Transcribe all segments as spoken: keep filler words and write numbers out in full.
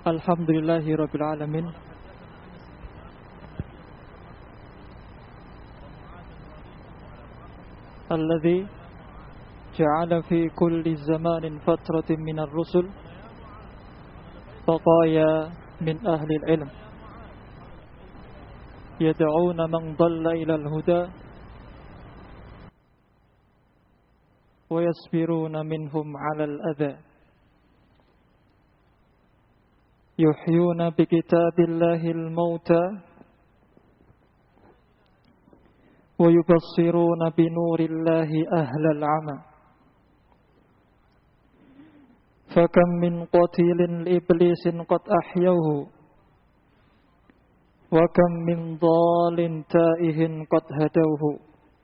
Alhamdulillahi Rabbil Alamin. Alladhi ja'ala fi kulli zamanin fatratin minar rusul Faqaya min ahli al-ilm Yad'una man dhalla ila al-huda Wa yasbiruna minhum ala al-adha Yuhyuna bi kitabillahil mauta wa yubassiruna bi nurillahi ahlal ama. Fakam min qatilin li iblisin qad ahyawhu wa kam min dhalin taihin qad hadawhu.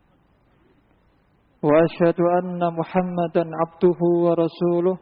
Wa ashhadu anna Muhammadan abduhu wa rasuluh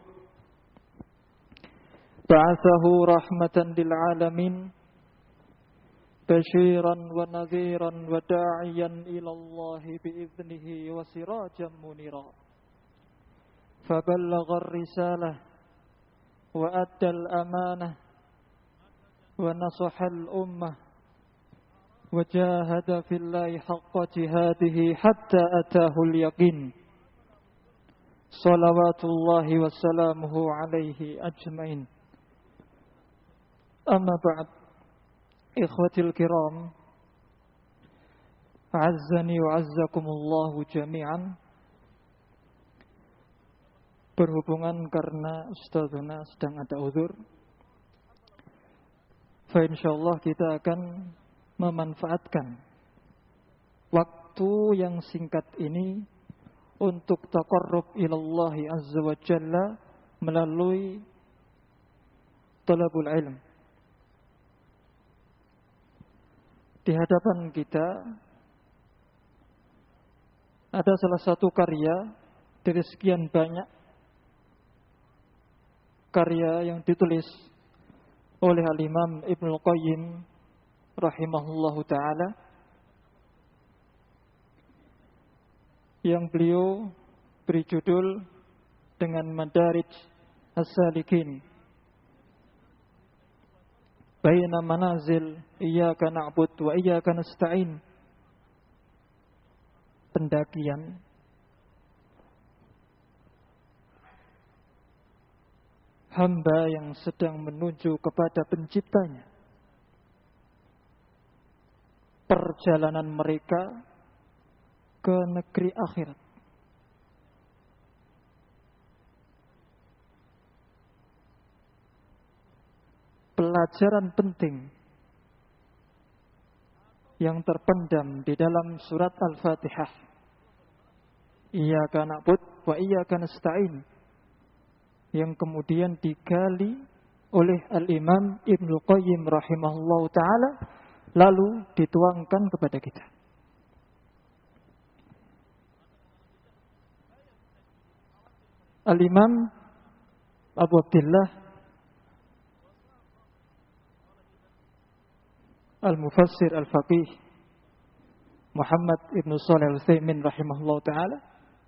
Ba'athahu rahmatan lil alamin Bashiran wa nadhiran wa da'iyan ila Allahi bi'idhnihi wa sirajan munira Faballagha ar-risalah wa adda al-amanah wa nasaha al-ummah wa jahada fillahi haqqa jihadihi hatta atahu al-yaqin Salawatullahi wa salamuhu alaihi ajmain. Amma ba'd, ikhwatil kiram, a'azzani wa a'azzakumullahu jami'an. Berhubungan karena ustadzuna sedang ada uzur, fa insyaallah kita akan memanfaatkan waktu yang singkat ini untuk taqarrub ilallahi azza wa jalla melalui talabul ilm. Di hadapan kita ada salah satu karya dari sekian banyak karya yang ditulis oleh Al-Imam Ibnul Qayyim rahimahullahu ta'ala, yang beliau beri judul dengan Madarij As-Salikin Baina manazil iyyaka na'bud wa iyyaka nasta'in. Pendakian hamba yang sedang menuju kepada penciptanya. Perjalanan mereka ke negeri akhirat. Pelajaran penting yang terpendam di dalam surat Al-Fatihah. Iyyaka na'bud wa iyyaka nasta'in, yang kemudian digali oleh Al-Imam Ibnul Qayyim rahimahullahu ta'ala, lalu dituangkan kepada kita. Al-Imam Abu Abdillah Al-Mufassir Al-Faqih Muhammad Ibn Shalih Al-Utsaimin rahimahullah ta'ala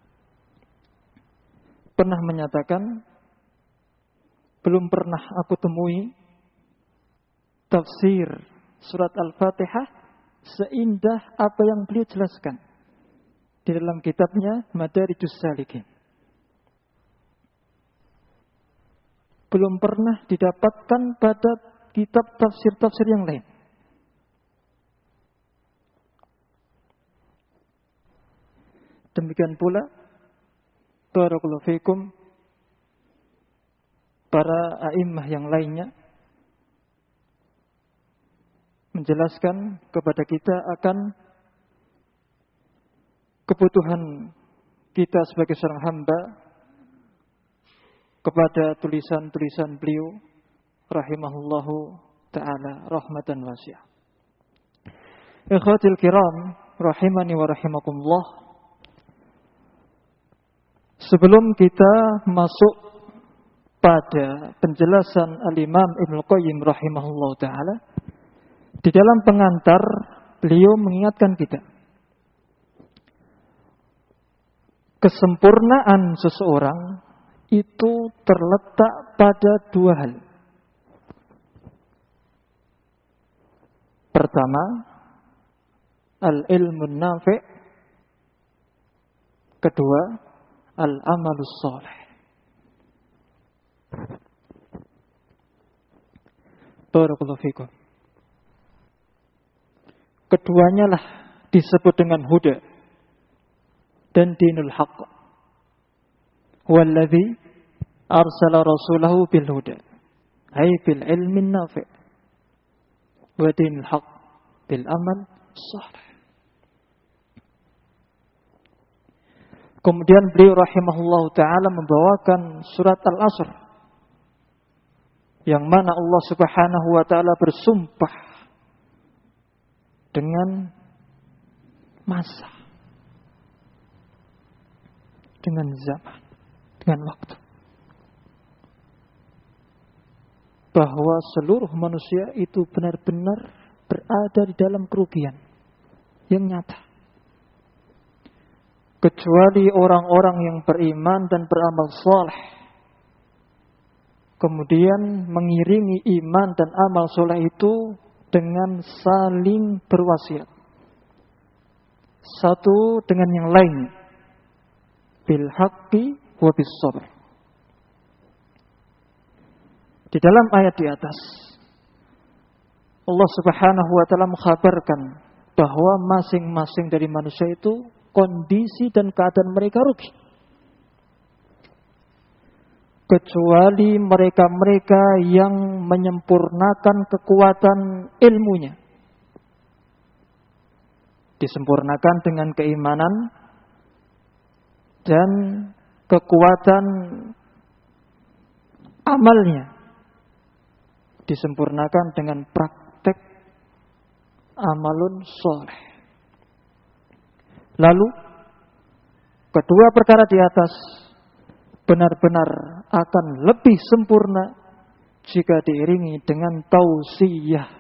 pernah menyatakan, belum pernah aku temui tafsir surat Al-Fatihah seindah apa yang beliau jelaskan di dalam kitabnya Madarijus Salikin. Belum pernah didapatkan pada kitab tafsir-tafsir yang lain. Demikian pula barakallahu fikum para a'immah yang lainnya menjelaskan kepada kita akan kebutuhan kita sebagai seorang hamba kepada tulisan-tulisan beliau rahimahullahu ta'ala rahmatan wasi'ah. Ikhwatil kiram rahimani wa rahimakumullah, sebelum kita masuk pada penjelasan Al-Imam Ibnul Qayyim rahimahullah ta'ala, di dalam pengantar beliau mengingatkan kita, kesempurnaan seseorang itu terletak pada dua hal. Pertama, al-ilmun nafi'. Kedua, al-amalus shalih. Barakallahu fikum. Keduanya lah disebut dengan huda dan dinul haqq. Walladzi arsala rasulahu bil huda, ay bil ilmin nafi' wa dinul haqq bil amal shalih. Kemudian beliau rahimahullah ta'ala membawakan surat Al-Asr, yang mana Allah subhanahu wa ta'ala bersumpah dengan masa, dengan zaman, dengan waktu, bahwa seluruh manusia itu benar-benar berada di dalam kerugian yang nyata, kecuali orang-orang yang beriman dan beramal saleh, kemudian mengiringi iman dan amal saleh itu dengan saling berwasiat satu dengan yang lain, bil haqqi wa bis sabr. Di dalam ayat di atas Allah subhanahu wa ta'ala mengkhabarkan bahwa masing-masing dari manusia itu kondisi dan keadaan mereka rugi, kecuali mereka-mereka yang menyempurnakan kekuatan ilmunya, disempurnakan dengan keimanan dan kekuatan amalnya, disempurnakan dengan praktek amalun soleh. Lalu kedua perkara di atas benar-benar akan lebih sempurna jika diiringi dengan tausiyah,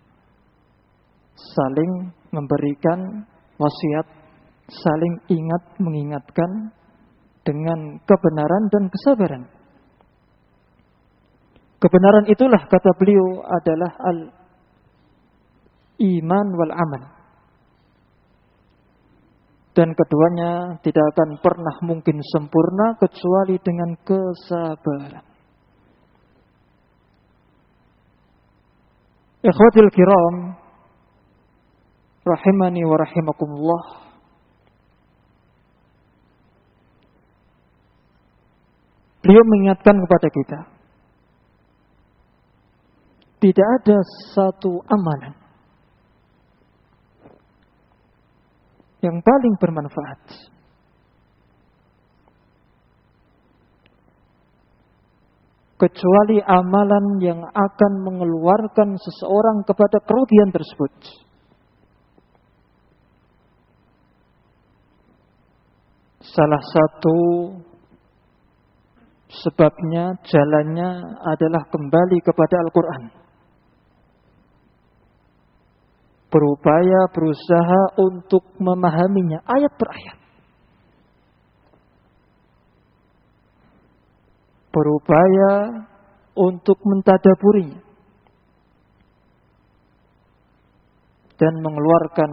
saling memberikan wasiat, saling ingat mengingatkan dengan kebenaran dan kesabaran. Kebenaran itulah, kata beliau, adalah al-iman wal amal. Dan keduanya tidak akan pernah mungkin sempurna kecuali dengan kesabaran. Ikhwatul kiram, rahimani wa rahimakumullah. Beliau mengingatkan kepada kita, tidak ada satu amalan yang paling bermanfaat kecuali amalan yang akan mengeluarkan seseorang kepada kerugian tersebut. Salah satu sebabnya, jalannya adalah kembali kepada Al-Quran. Berupaya, berusaha untuk memahaminya ayat per ayat. Berupaya untuk mentadaburinya dan mengeluarkan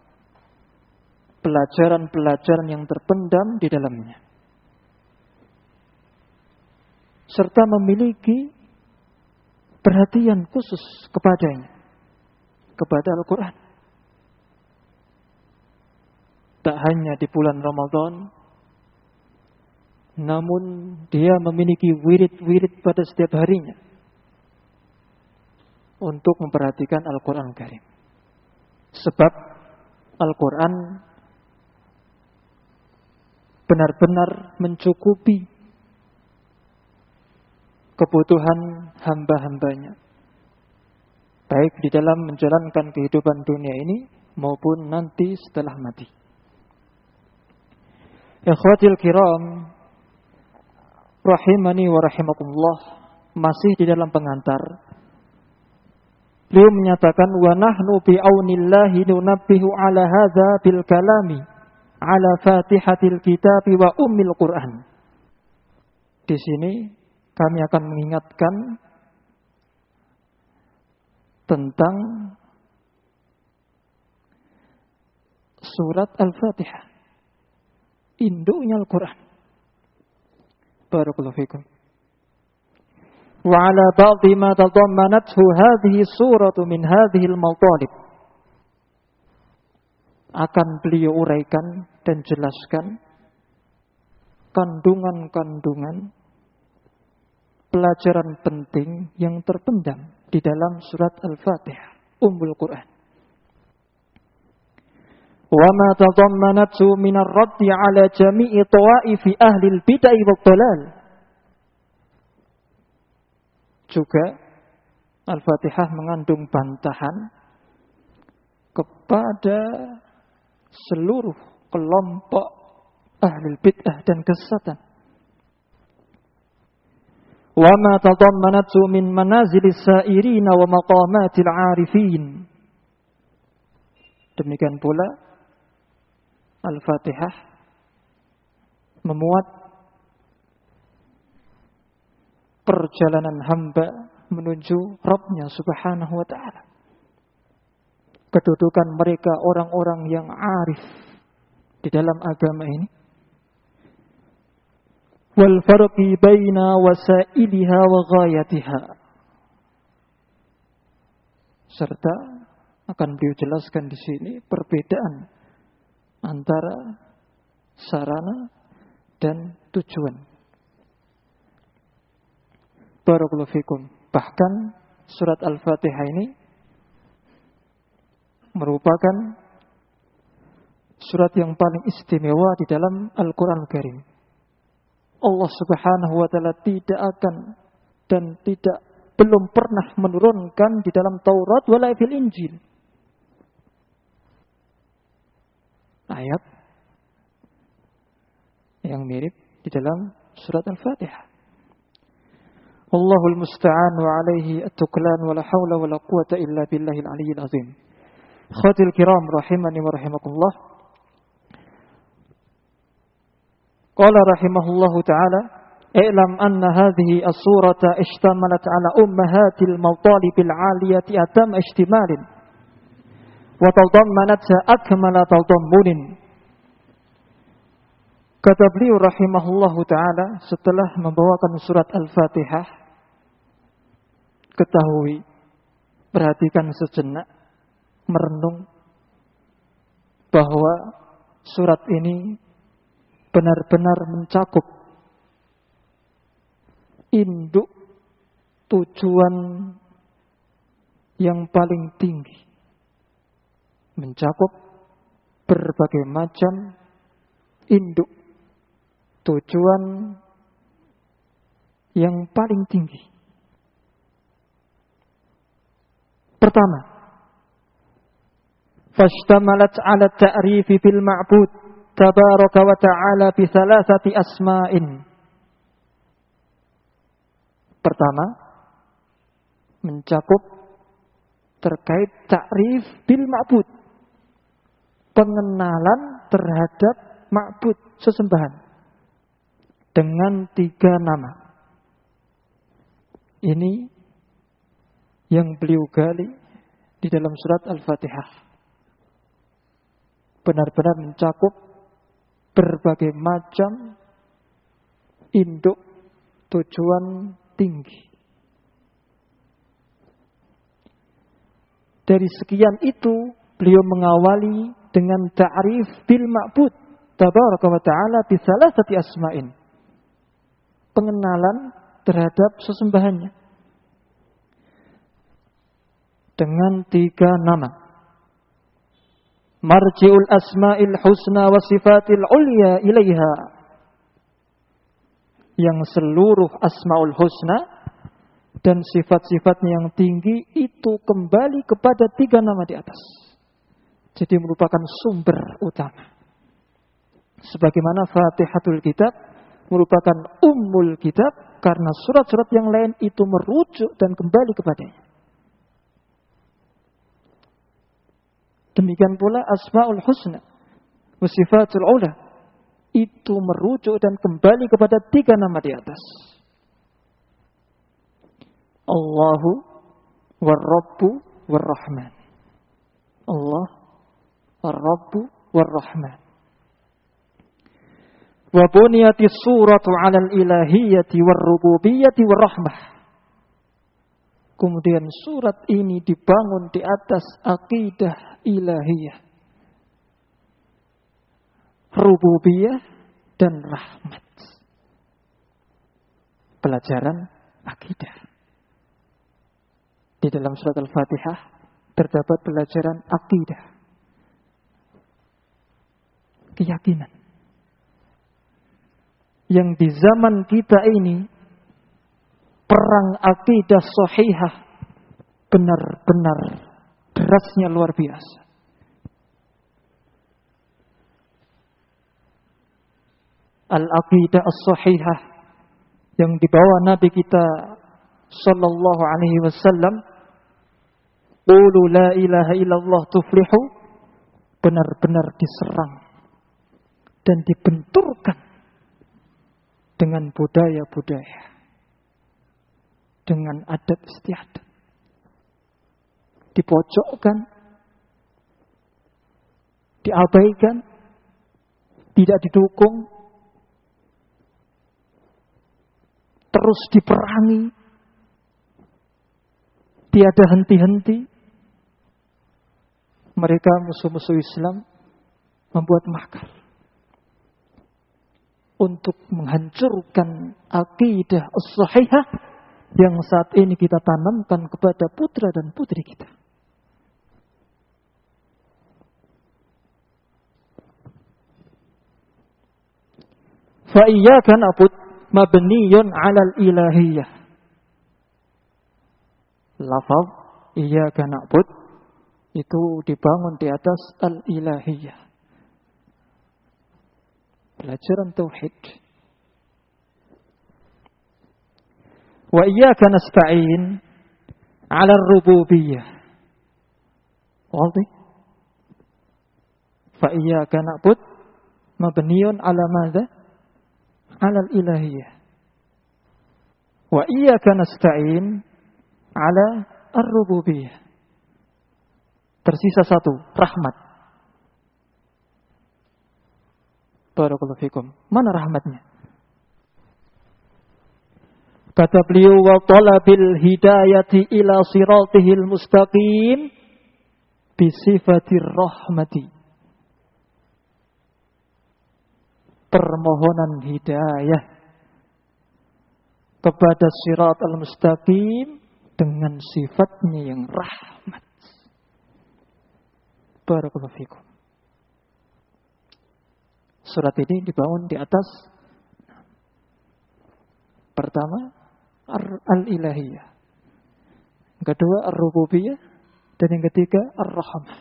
pelajaran-pelajaran yang terpendam di dalamnya, serta memiliki perhatian khusus kepadanya, kepada Al-Quran. Tak hanya di bulan Ramadan, namun dia memiliki wirid-wirid pada setiap harinya untuk memperhatikan Al-Quran Karim. Sebab Al-Quran benar-benar mencukupi kebutuhan hamba-hambanya, baik di dalam menjalankan kehidupan dunia ini maupun nanti setelah mati. Ikhwatil kiram, rahimani wa rahimakumullah, masih di dalam pengantar, beliau menyatakan, wa nahnu bi'aunillahi nunabbihu ala hadza bil kalami ala fatihatil kitab wa ummil Qur'an. Di sini kami akan mengingatkan tentang surat Al-Fatihah. Induknya Al-Quran. Barakallahu fikum. Wa ala ba'dhi ma tadammanathu hadhihi suratu min hadhihi al-matalib. Akan beliau uraikan dan jelaskan kandungan-kandungan pelajaran penting yang terpendam di dalam surat Al-Fatihah, Ummul Quran. Wa ma tadammanathu min ar-raddi 'ala jami'i tawa'ifi ahli al-bid'ah wad dhalal. Juga Al-Fatihah mengandung bantahan kepada seluruh kelompok ahli bid'ah dan kesesatan. Wa ma tadammanathu min manazilis sa'irin wa maqamatil 'arifin. Demikian pula Al-Fatihah memuat perjalanan hamba menuju Rabb-Nya Subhanahu wa ta'ala. Kedudukan mereka orang-orang yang arif di dalam agama ini. Wal farqi baina wasailiha wa ghayatiha. Serta akan beliau jelaskan di sini perbedaan antara sarana dan tujuan. Barakallahu fikum. Bahkan surat Al-Fatihah ini merupakan surat yang paling istimewa di dalam Al-Quran Al-Karim. Allah Subhanahu wa ta'ala tidak akan dan tidak belum pernah menurunkan di dalam Taurat wala fil Injil ayat yang mirip di dalam surat Al-Fatihah. Allahul musta'an wa alaihi at-tuklan wa la hawla wa la quwata illa billahil aliyyil azim. Khawatir kiram rahimani wa rahimakumullah. Qala rahimahullahu ta'ala, i'lam anna hadhihi as-surata ishtamalat ala ummahatil mawtalibil 'aliyati atam ihtimalin wa tadammanatha akmala tadammunin. Kata beliau rahimahullahu ta'ala setelah membawakan surat Al-Fatihah, ketahui, perhatikan sejenak, merenung bahwa surat ini benar-benar mencakup induk tujuan yang paling tinggi, mencakup berbagai macam induk tujuan yang paling tinggi. Pertama, fashtamalat ala ta'rifi bil ma'bud tabaraka wa ta'ala bi thalathati asma'in. Pertama, mencakup terkait ta'rif bil ma'bud, pengenalan terhadap ma'bud, sesembahan, dengan tiga nama. Ini yang beliau gali di dalam surat Al-Fatihah. Benar-benar mencakup berbagai macam induk tujuan tinggi. Dari sekian itu, beliau mengawali dengan ta'rif bil ma'bud tabaraka wa ta'ala bi thalathati asma'in. Pengenalan terhadap sesembahannya dengan tiga nama. Marji'ul asma'il husna wa sifatil ulya ilaiha. Yang seluruh asma'ul husna dan sifat-sifatnya yang tinggi itu kembali kepada tiga nama di atas. Jadi merupakan sumber utama. Sebagaimana Fatihatul Kitab merupakan ummul kitab karena surat-surat yang lain itu merujuk dan kembali kepadanya. Demikian pula Asmaul Husna wa Sifatul Ula itu merujuk dan kembali kepada tiga nama di atas. Allahu war-Rabbu war-Rahman. Allah, Ar-Rabbu war-Rahman. Wa buniyatis suratu 'alal ilahiyyati war-rububiyyati war-rahmah. Kemudian surat ini dibangun di atas akidah ilahiyah, rububiyah dan rahmat. Pelajaran akidah. Di dalam surat Al-Fatihah terdapat pelajaran akidah, keyakinan. Yang di zaman kita ini perang akidah sahihah benar-benar derasnya luar biasa. Al-aqidah as-sahihah yang dibawa Nabi kita sallallahu alaihi wasallam, qulu la ilaha illallah tuflihu, benar-benar diserang dan dibenturkan dengan budaya-budaya, dengan adat istiadat, dipojokkan, diabaikan, tidak didukung, terus diperangi, tiada henti-henti. Mereka musuh-musuh Islam membuat makar untuk menghancurkan akidah as-sahihah yang saat ini kita tanamkan kepada putra dan putri kita. Fa iyyaka na'budu mabniyun 'alal ilahiyyah. Lafaz iyyaka na'budu itu dibangun di atas al-ilahiyyah. Pelajaran tauhid. Wa iyyaka nasta'in 'ala ar-rububiyyah. Wadih? Fa iyyaka na'budu mabniyun 'ala madza? 'ala al-ilahiyyah. Wa iyyaka nasta'in 'ala ar-rububiyyah. Tersisa satu, rahmat. Barakallahu fikum. Mana rahmatnya? Kata beliau, wa talabil hidayati ila siratihil mustaqim bisifatir rahmati. Permohonan hidayah kepada sirat al-mustaqim dengan sifatnya yang rahmat. Barakallahu fikum. Surat ini dibangun di atas pertama al-ilahiyah, yang kedua ar-rububiyah, dan yang ketiga ar-rahmah.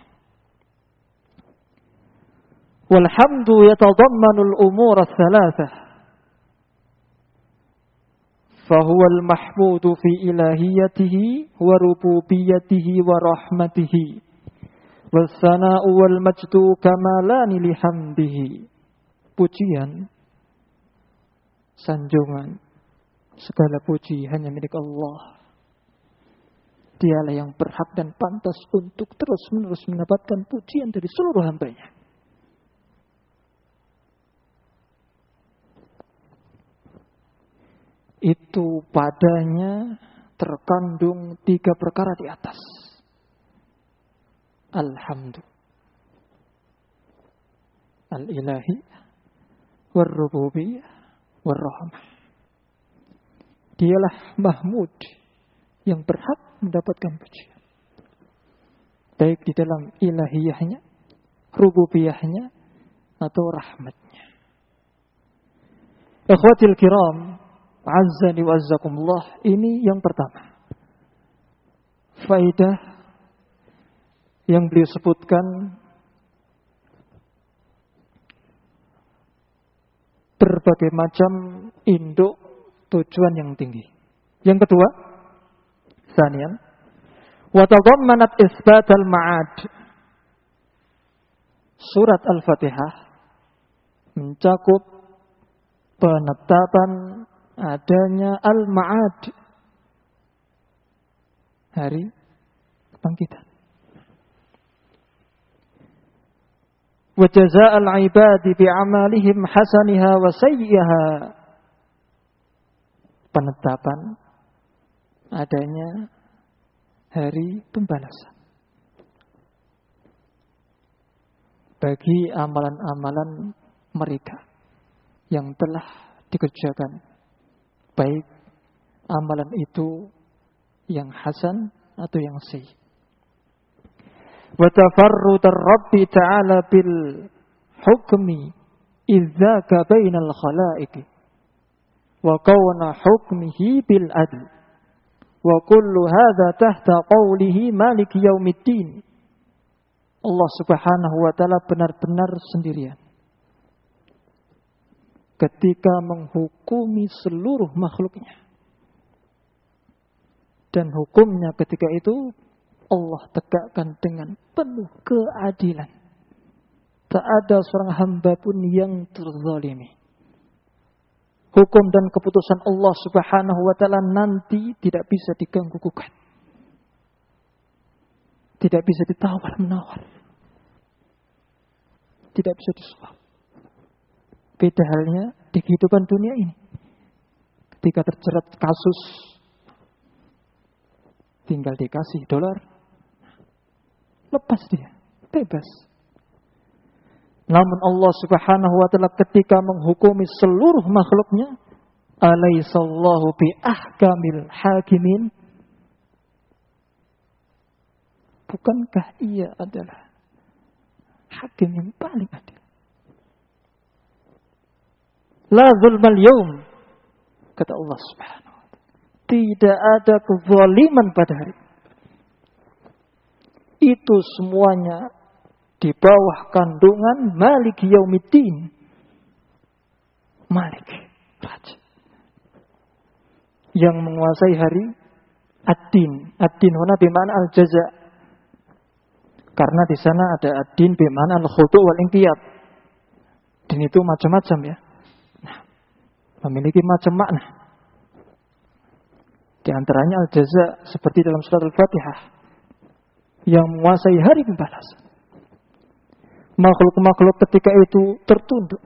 Walhamdu yatadammanu al-umur ats-tsalatsah. Fahuwa al-mahmudu fi ilahiyatihi wa rububiyatihi wa rahmatihi. Wassana'u wal majdu kamalani lihamdihi. Pujian, sanjungan, segala puji hanya milik Allah. Dialah yang berhak dan pantas untuk terus-menerus mendapatkan pujian dari seluruh hamba-Nya. Itu padanya terkandung tiga perkara di atas. Alhamdulillah, al-ilahi, war-rububiyah, war-rahmah. Dialah mahmud yang berhak mendapatkan pujian, baik di dalam ilahiyahnya, rububiyahnya, atau rahmatnya. Ikhwatil kiram, azzani wa azzakumullah, ini yang pertama. Faidah yang beliau sebutkan, berbagai macam induk tujuan yang tinggi. Yang kedua, tsaniyan, wa tadammanat isbat al-ma'ad. Surat Al-Fatihah mencakup penetapan adanya al-ma'ad, hari kebangkitan. wa jazaa'al 'ibadi bi'amalihim hasaniha wa sayyiha. Penetapan adanya hari pembalasan bagi amalan-amalan mereka yang telah dikerjakan, baik amalan itu yang hasan atau yang sayyi. Wa tafarrud ar-Rabbi ta'ala bil hukmi idzaka bainal khalaiqi wa kauna hukmihi bil adl wa kullu hadza tahta qawlihi maliki yaumiddin. Allah Subhanahu wa taala benar-benar sendirian ketika menghukumi seluruh makhluknya, dan hukumnya ketika itu Allah tegakkan dengan penuh keadilan. Tak ada seorang hamba pun yang terzalimi. Hukum dan keputusan Allah Subhanahu wa taala nanti tidak bisa diganggu gugat. Tidak bisa ditawar-menawar. Tidak bisa disuap. Beda halnya di kehidupan dunia ini. Ketika terjerat kasus, tinggal dikasih dolar, lepas dia, bebas. Namun Allah Subhanahu wa taala ketika menghukumi seluruh makhluknya, alaihissallahu bi ahkamil hakimin. Bukankah ia adalah hakim yang paling adil? La zulmal yaum, kata Allah Subhanahu wa taala. Tidak ada kezaliman pada hari itu. Semuanya di bawah kandungan Malik Yaumiddin. Malik, raja yang menguasai hari ad-din. Ad-din huna bimana al-jaza. Karena di sana ada ad-din bimana al-khudu' wal inqiyad. Din itu macam-macam ya. Nah, memiliki macam makna. Di antaranya al-jaza seperti dalam surat Al-Fatihah yang menguasai hari pembalasan. Makhluk-makhluk ketika itu tertunduk.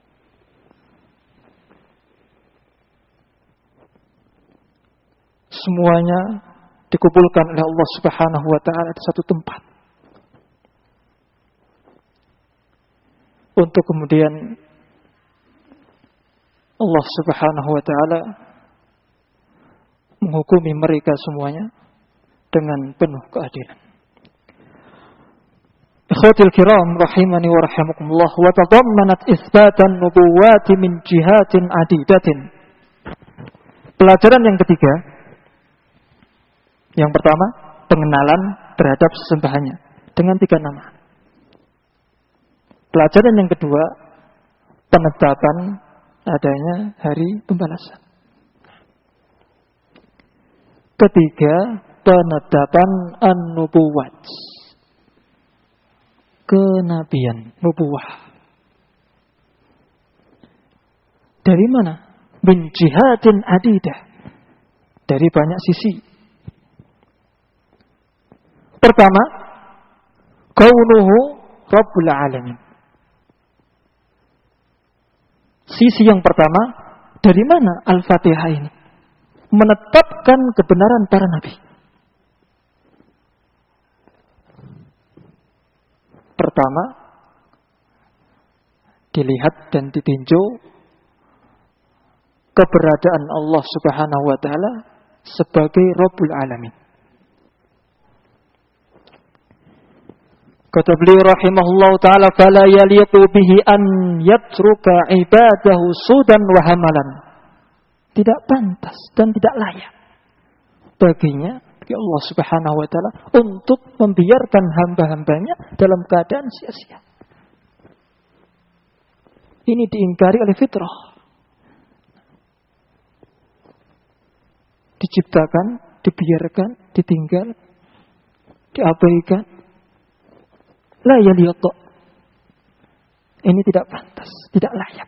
Semuanya dikumpulkan oleh Allah Subhanahu wa taala di satu tempat. Untuk kemudian Allah Subhanahu wa taala menghukumi mereka semuanya dengan penuh keadilan. Ikhwatil kiram rahimani wa rahimakumullah, wa tadammanat itsbatan nubuwati min jihatin adidatin. Pelajaran yang ketiga, yang pertama, pengenalan terhadap sesembahannya dengan tiga nama. Pelajaran yang kedua, penetapan adanya hari pembalasan. Ketiga, penetapan an-nubuwat, kenabian, nubuwah. Dari mana? Min jihatin adidah, dari banyak sisi. Pertama, kaunuhu Rabbul Alamin. Sisi yang pertama, dari mana Al-Fatihah ini menetapkan kebenaran para nabi? Pertama, dilihat dan ditinjau keberadaan Allah Subhanahu wa taala sebagai Rabbul Alamin. Kata beliau rahimahullah ta'ala, fala yaliqu bihi an yatruka ibadahu sudan wa hamalan. Tidak pantas dan tidak layak baginya, bagi Allah Subhanahu wa ta'ala, untuk membiarkan hamba-hambanya dalam keadaan sia-sia. Ini diingkari oleh fitrah. Diciptakan, dibiarkan, ditinggal, diabaikan. La yaliqu. Ini tidak pantas, tidak layak.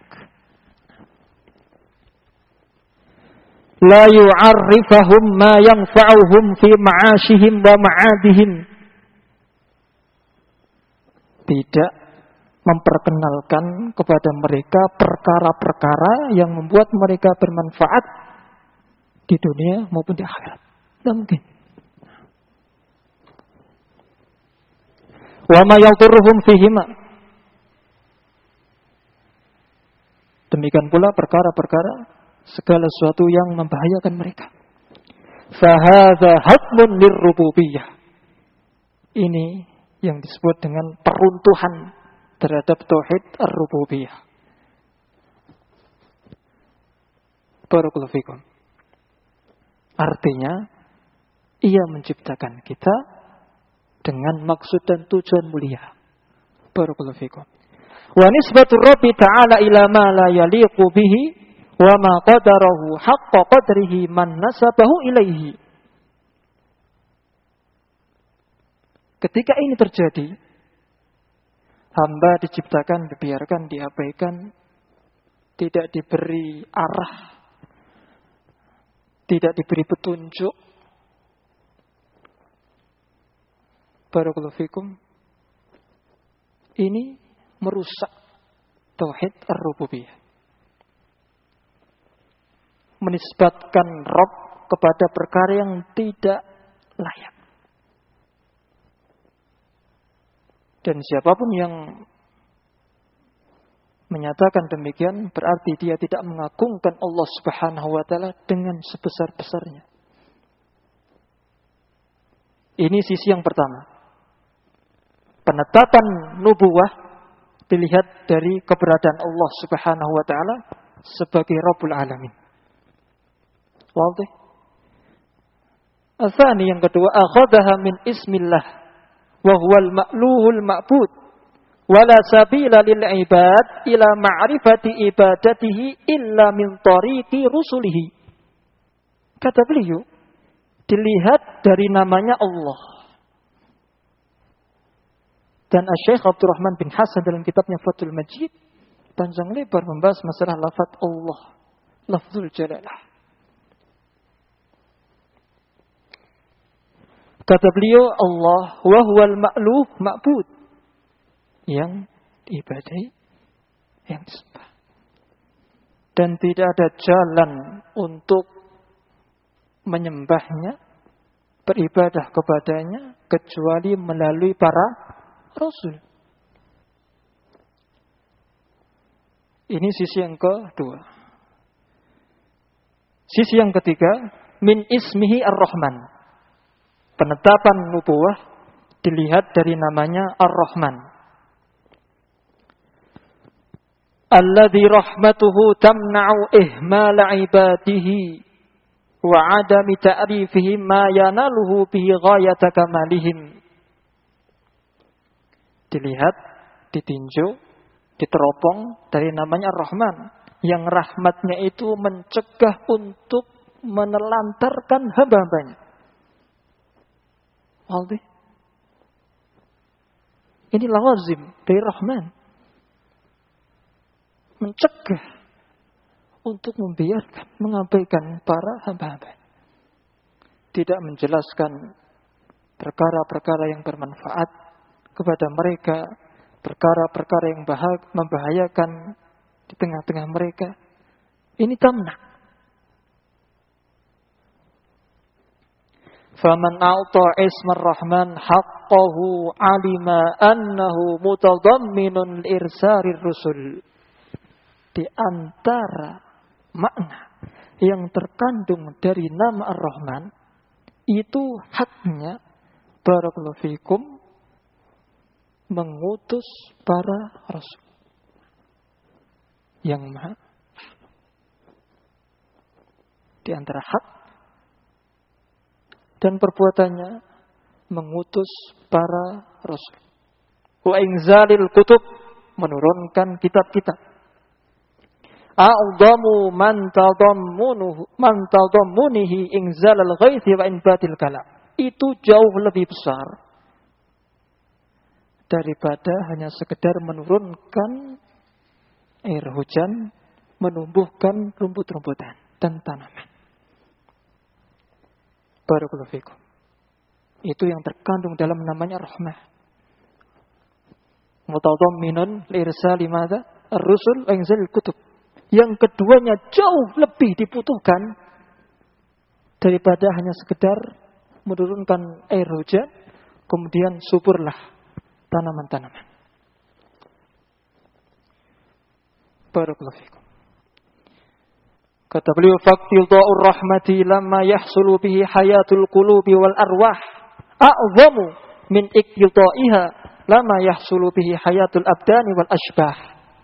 La yu'arrifahum ma yanfa'uhum fi ma'ashihim wa ma'adihim. Tidak memperkenalkan kepada mereka perkara-perkara yang membuat mereka bermanfaat di dunia maupun di akhirat. Tidak mungkin. Wa ma yadurruhum fihima. Demikian pula perkara-perkara segala sesuatu yang membahayakan mereka. Fahadha hadmun lirrububiyah. Ini yang disebut dengan peruntuhan terhadap tauhid ar-rububiyah. Barakallahu fikum. Artinya, ia menciptakan kita dengan maksud dan tujuan mulia. Barakallahu fikum. Wa nisbatu Rabbi ta'ala ila ma la yaliqu bihi wa ma qadarahu haqqa qadrihi man nasabahu ilaihi. Ketika ini terjadi, hamba diciptakan, dibiarkan, diabaikan, tidak diberi arah, tidak diberi petunjuk. Barakallahu fikum. Ini merusak tauhid ar-rububiyah. Menisbatkan Rabb kepada perkara yang tidak layak. Dan siapapun yang menyatakan demikian berarti dia tidak mengagungkan Allah Subhanahu wa taala dengan sebesar-besarnya. Ini sisi yang pertama. Penetapan nubuwah dilihat dari keberadaan Allah Subhanahu wa taala sebagai Rabbul Alamin. Wadih. Asani yang kedua, akhadha min ismillah wa huwal ma'luhul ma'bud wala sabila lil ibad ila ma'rifati ibadatihi illa min tariqi rusulihi. Kata beliau, dilihat dari namanya Allah. Dan Syekh Abdurrahman bin Hasan dalam kitabnya Fathul Majid panjang lebar membahas masalah lafaz Allah, lafzul jalalah. Kata beliau, Allah wa huwal ma'luh ma'bud, yang diibadahi, yang disembah. Dan tidak ada jalan untuk menyembahnya, beribadah kepadanya, kecuali melalui para Rasul. Ini sisi yang kedua. Sisi yang ketiga, min ismihi ar-Rahman. Penetapan nubuwah dilihat dari namanya Ar-Rahman. Alladzi rahmatuhu tamna'u ihmala ibadihi wa 'adami ta'rifihim ma yanaluhu bihi ghayata kamalihim. Dilihat, ditinjau, diteropong dari namanya Ar-Rahman, yang rahmatnya itu mencegah untuk menelantarkan hamba-hambanya. Waldi. Ini lawazim dari Rahman. Mencegah untuk membiarkan, mengabaikan para hamba-hamba. Tidak menjelaskan perkara-perkara yang bermanfaat kepada mereka, perkara-perkara yang membahayakan di tengah-tengah mereka. Ini tamna. Faman a'ta ismar rahman haqqahu alima annahu mutadamminun irsarir rusul. Di antara makna yang terkandung dari nama Ar-Rahman itu haknya, barakallahu fikum, mengutus para rasul yang maha. Di antara hak dan perbuatannya mengutus para rasul. Wa inzalil kutub, menurunkan kitab-kitab. A'udhamu man tadammunuhu man tadammunihi inzalal ghaithi wa inbatil kalam. Itu jauh lebih besar daripada hanya sekedar menurunkan air hujan, menumbuhkan rumput-rumputan dan tanaman. Barakallahu fikum. Itu yang terkandung dalam namanya Rahmah. mutadamminun liirsali madza ar-rusul wa inzalil kutub. Yang keduanya jauh lebih dibutuhkan daripada hanya sekedar menurunkan air hujan, kemudian suburlah tanaman-tanaman. Barakallahu fikum. Kata beliau, faqtida'ur rahmati lamma yahsulu bihi hayatul qulubi wal arwah a'zamu min iqtida'iha lamma yahsulu bihi hayatul abdani wal ashbah.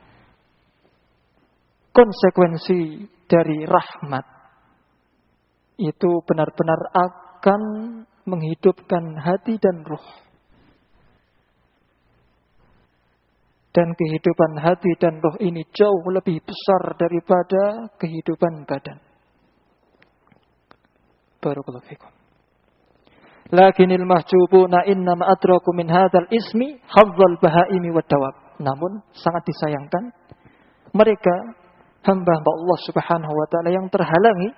Konsekuensi dari rahmat itu benar-benar akan menghidupkan hati dan ruh. Dan kehidupan hati dan roh ini jauh lebih besar daripada kehidupan badan. Barakallahu fikum. Lakinil mahjubuna innama adraku min hadzal ismi hadzal bahaimi wad dawab. Namun sangat disayangkan mereka hamba-hamba Allah Subhanahu wa taala yang terhalangi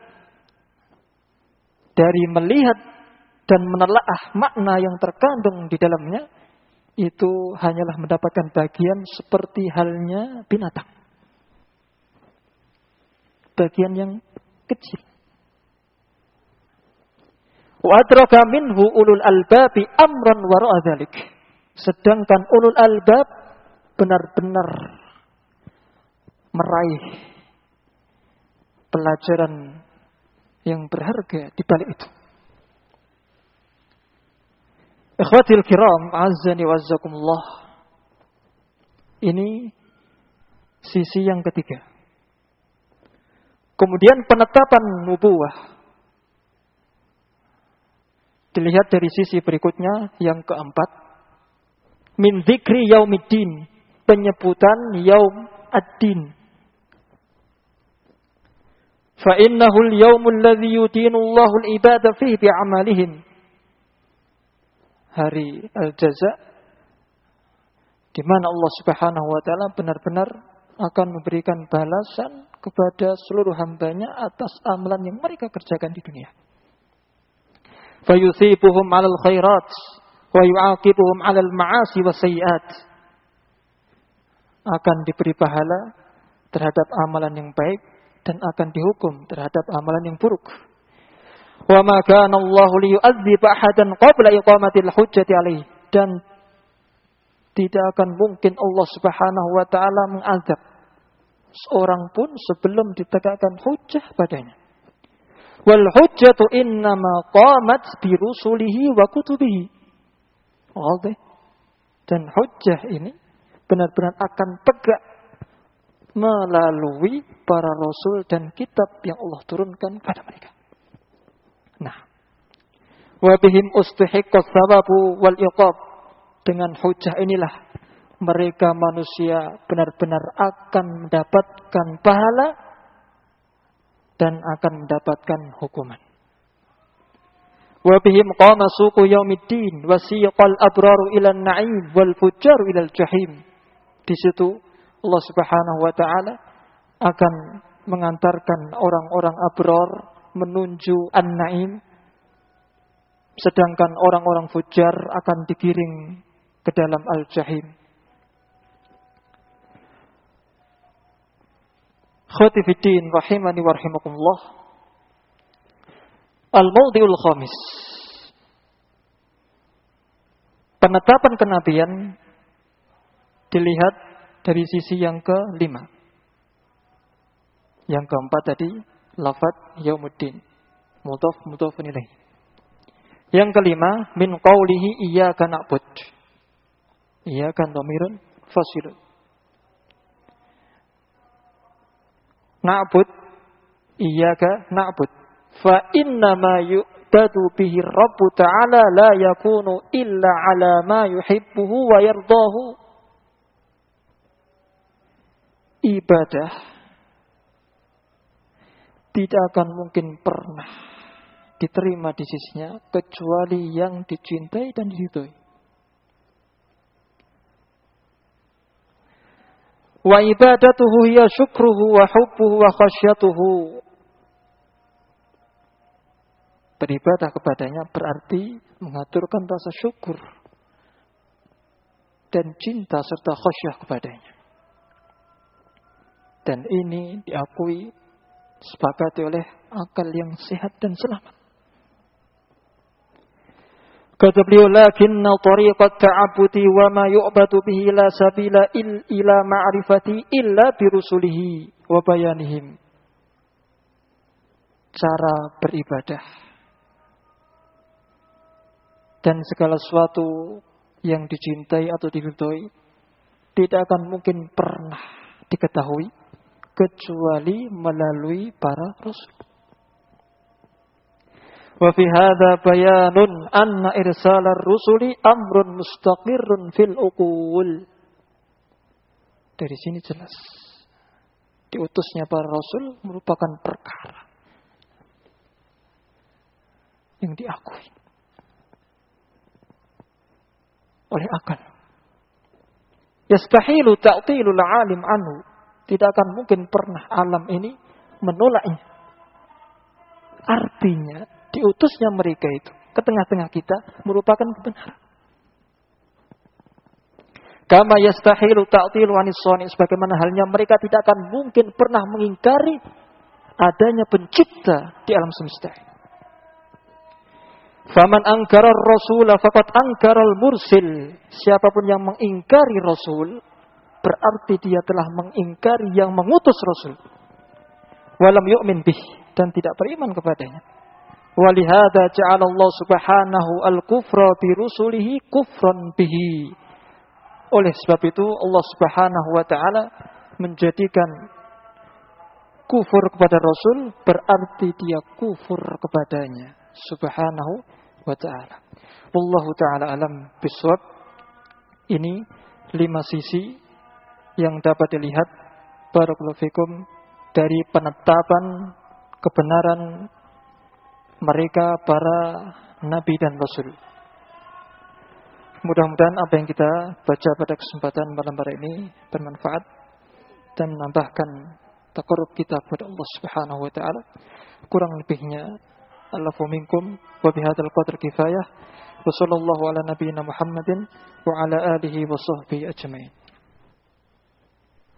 dari melihat dan menelaah makna yang terkandung di dalamnya, itu hanyalah mendapatkan bagian seperti halnya binatang. Bagian yang kecil. Wa adraka minhu ulul albabi amran wara'a dzalik. Sedangkan ulul albab benar-benar meraih pelajaran yang berharga di balik itu. Ikhwatil kiram, azzani wa azzakumullah. Ini sisi yang ketiga. Kemudian penetapan nubuwah dilihat dari sisi berikutnya yang keempat. Min dzikri yaumiddin, penyebutan yaum ad-din. Fa innahu al-yaumul ladzi yudinu Allahu al-ibada fihi bi'amalihim. Hari al-jaza, di mana Allah Subhanahu wa taala benar-benar akan memberikan balasan kepada seluruh hambanya atas amalan yang mereka kerjakan di dunia. Fayuthibuhum 'alal khairat wa yu'aqibuhum 'alal ma'asi wasayyi'at. Akan diberi pahala terhadap amalan yang baik dan akan dihukum terhadap amalan yang buruk. Wa ma kana Allahu liyu'adziba ahadan qabla iqamatil hujjati alaihi. Dan tidak akan mungkin Allah Subhanahu wa taala mengazab seorang pun sebelum ditegakkan hujjah padanya. Wal hujjatu innama qamat bi rusulihi wa kutubihi. Wadah. Dan hujjah ini benar-benar akan tegak melalui para rasul dan kitab yang Allah turunkan pada mereka. Nah, wa bihim ustuhiqqas sawabu wal iqab. Dengan hujjah inilah mereka manusia benar-benar akan mendapatkan pahala dan akan mendapatkan hukuman. Wa bihim qama suqu yaumiddin wa siqal abraru ila an-na'im wal fujjaru ila al-jahim. Di situ Allah Subhanahu wa taala akan mengantarkan orang-orang abrar menuju an-na'im, sedangkan orang-orang fujar akan digiring ke dalam al-jahim. Khotifiddin rahimani wa rahimakumullah. Al-mawdi'ul khamis. Penetapan kenabian dilihat dari sisi yang kelima. Yang keempat tadi lafaz yaumuddin, mudhaf mudhafun ilaih. Yang kelima min qaulihi iyyaka na'bud. Iyyaka dhamirun fasilun. Na'bud, iyyaka na'bud. Fa inna ma yu'tadu bihi Rabbu ta'ala la yakunu illa ala ma yuhibbuhu wa yardahu. Ibadah tidak akan mungkin pernah diterima di sisinya kecuali yang dicintai dan diridhoi. Wa ibadatuhu hiya syukruhu wa hubbuhu wa khasyatuhu. Beribadah kepadanya berarti mengaturkan rasa syukur dan cinta serta khasyah kepadanya. Dan ini diakui, disepakati oleh akal yang sehat dan selamat. Kata beliau, lakinna tariqat ta'abuti wa ma yu'batu bihi la sabila il ila ma'rifati illa birusulihi wa bayanihim. Cara beribadah dan segala sesuatu yang dicintai atau diridhoi tidak akan mungkin pernah diketahui kecuali melalui para rasul. Wa fi hadza bayanun anna irsalar rusuli amrun mustaqirrun fil uqul. Dari sini jelas diutusnya para rasul merupakan perkara yang diakui oleh akal. Yastahilu ta'tilul alim anhu. Tidak akan mungkin pernah alam ini menolaknya. Artinya diutusnya mereka itu ke tengah-tengah kita merupakan kebenaran. Kama yastahilu ta'tilu anis sani, sebagaimana halnya mereka tidak akan mungkin pernah mengingkari adanya pencipta di alam semesta. Faman angkara ar-rasula faqad angkara al-mursil. Siapapun yang mengingkari rasul berarti dia telah mengingkari yang mengutus rasul. Walam yu'min bih, dan tidak beriman kepadanya. Walihada ja'ala Allah subhanahu al-kufra bi rusulihi kufran bihi. Oleh sebab itu Allah subhanahu wa ta'ala menjadikan kufur kepada rasul berarti dia kufur kepadanya subhanahu wa ta'ala. Wallahu ta'ala alam biswab. Ini lima sisi yang dapat dilihat barakallahu fikum dari penetapan kebenaran mereka para nabi dan rasul. Mudah-mudahan apa yang kita baca pada kesempatan malam hari ini bermanfaat dan menambahkan taqarrub kita kepada Allah Subhanahu wa taala. Kurang lebihnya Allahu minkum wa bihadzal qadri kifayah. Wa sallallahu ala nabiyyina Muhammadin wa ala alihi wa sahbihi ajmain.